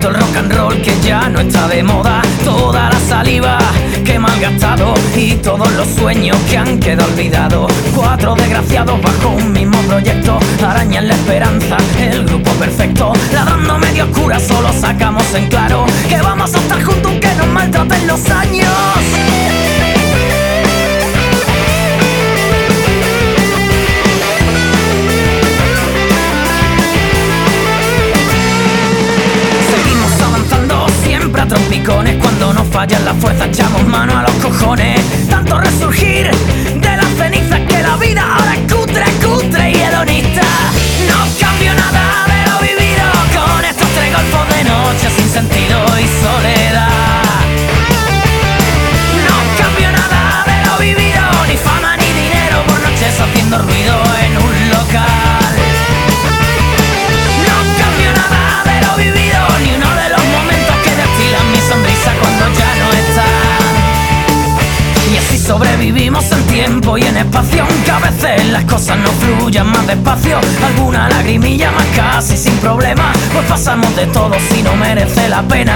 el rock and roll que ya no está de moda, toda la saliva que he malgastado y todos los sueños que han quedado olvidados. 4 desgraciados bajo un mismo proyecto, arañan la esperanza, el grupo perfecto. Ladrando medio oscura solo sacamos en claro que vamos a estar juntos aunque nos maltraten los años. A trompicones, cuando nos fallan las fuerzas echamos mano a los cojones. Tanto resurgir de las cenizas que la vida ahora es cutre, cutre y hedonista. No cambio nada de lo vivido con estos 3 golfos de noche sin sentido y soledad. No cambio nada de lo vivido, ni fama ni dinero por noches haciendo ruido en un local. No cambio nada de lo vivido, ni uno de los momentos que destilan mi sonrisa cuando ya no están. Y así sobrevivimos en tiempo y en espacio, aunque a veces las cosas no fluyan más despacio. Alguna lagrimilla más casi sin problema, pues pasamos de todo si no merece la pena.